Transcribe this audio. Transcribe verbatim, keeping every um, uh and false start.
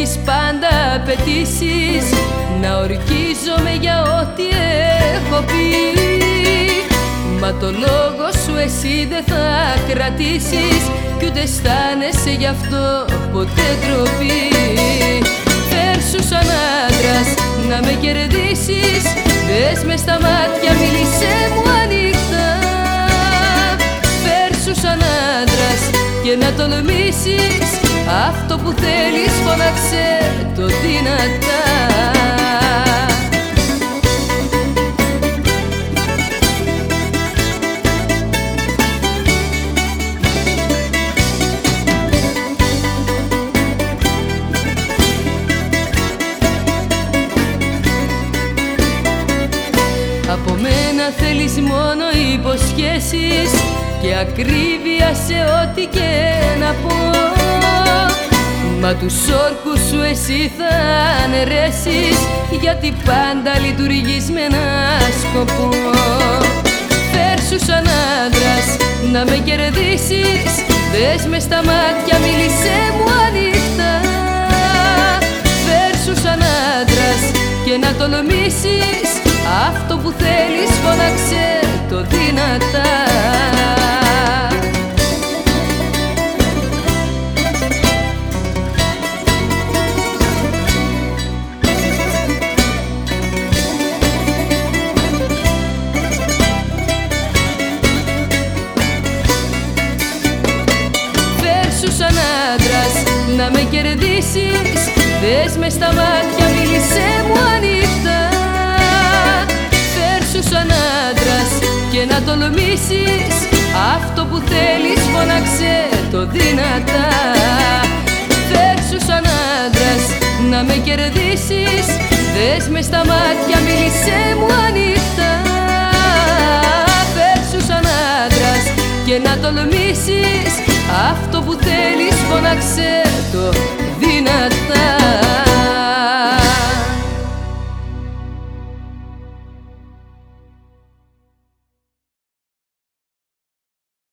έχεις πάντα απαιτήσεις, να ορκίζομαι για ό,τι έχω πει. Μα το λόγο σου εσύ δεν θα κρατήσεις, κι ούτε αισθάνεσαι γι' αυτό ποτέ ντροπή. Φέρσου σαν άντρας να με κερδίσεις, δες με στα μάτια, μίλησέ μου ανοιχτά. Φέρσου σαν άντρας και να τολμήσεις, αυτό που θέλεις φώναξε το δυνατά. Από μένα θέλεις μόνο υποσχέσεις και ακρίβεια σε ό,τι και να πω. Μα τους όρκους σου εσύ θα αναιρέσεις, γιατί πάντα λειτουργείς με ένα σκοπό. Φέρσου σαν άντρας να με κερδίσεις, δες με στα μάτια, μίλησέ μου ανοιχτά. Φέρσου σαν άντρας και να τολμήσεις, αυτό που θέλεις φώναξε το δυνατά. Φέρσου σαν άντρας να με κερδίσεις, δες με στα μάτια, μίλησέ μου ανοιχτά. Σαν άντρας και να τολμήσεις, αυτό που θέλεις φώναξε το δυνατά. Φέρσου σαν άντρας να με κερδίσεις, δες με στα μάτια, μίλησέ μου ανοιχτά. Φέρσου σαν άντρας και να τολμήσεις, αυτό που θέλεις φώναξε το δυνατά.